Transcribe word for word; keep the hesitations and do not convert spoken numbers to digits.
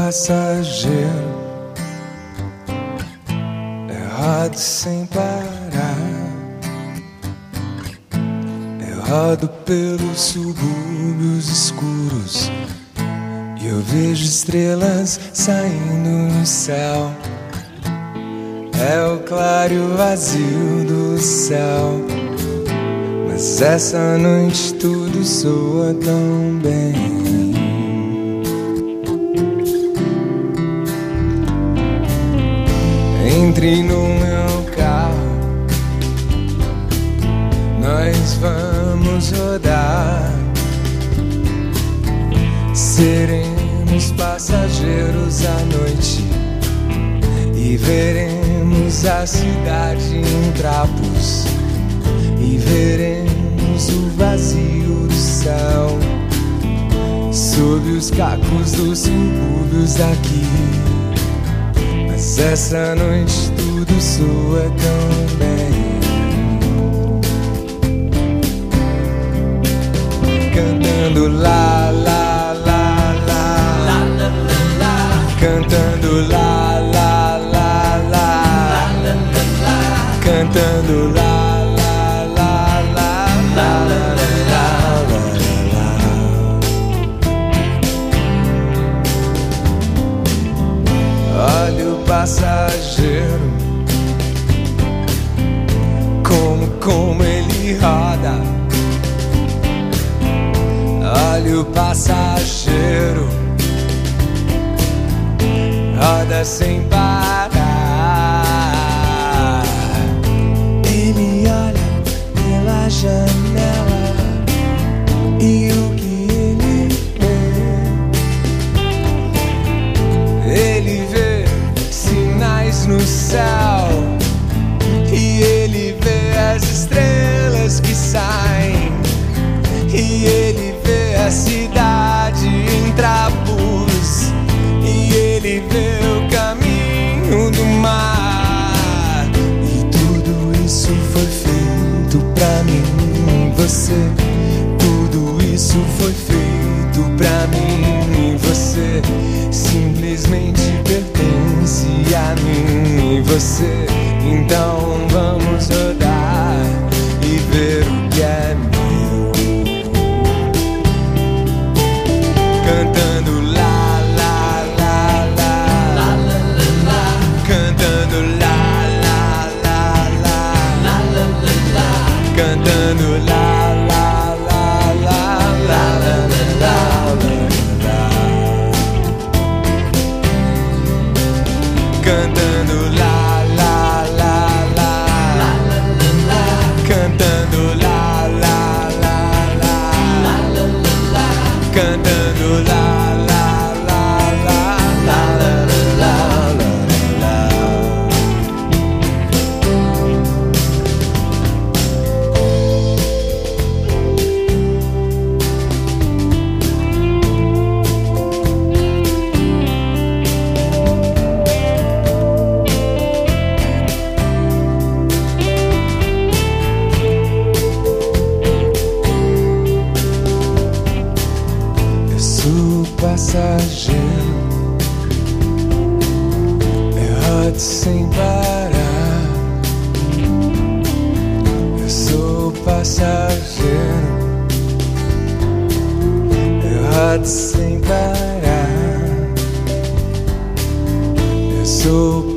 passageiro, errado sem parar. Eu rodo pelos subúrbios escuros e eu vejo estrelas saindo no céu. É o claro e o vazio do céu, mas essa noite tudo soa tão bem. Entre no meu carro, nós vamos rodar. Seremos passageiros à noite e veremos a cidade em trapos, e veremos o vazio do céu sob os cacos dos subúrbios daqui. Mas essa noite tudo soa tão bem. Cantando lá, lá, lá, lá, cantando lá, lá, lá, lá, cantando lá, lá, lá, lá, lá, lá. Olha o passageiro, como, como ele roda. Olha o passageiro, roda sem parar. Ele olha pela janela e o que ele vê? Ele vê sinais no céu e ele vê as estrelas que saem, e ele vê a cidade em trapos, e ele vê o caminho do mar. E tudo isso foi feito pra mim e você. Tudo isso foi feito pra mim e você. Simplesmente pertence a mim e você. Então vamos rodar e ver o que é meu. Cantando lá, lá, lá, lá, lá, lá, lá. Cantando lá, lá, lá, lá, lá, lá, lá. Cantando lá, lá, lá, lá, lá, lá, lá, lá. Cantando lá, lá, lá, lá, lá, lá. Cantando lá, lá, lá, lá, lá, lá. Cantando lá, lá, lá, lá, lá, lá, lá, lá, lá. Eu sou passageiro, eu rodo sem parar. Eu sou passageiro, eu rodo sem parar. Eu sou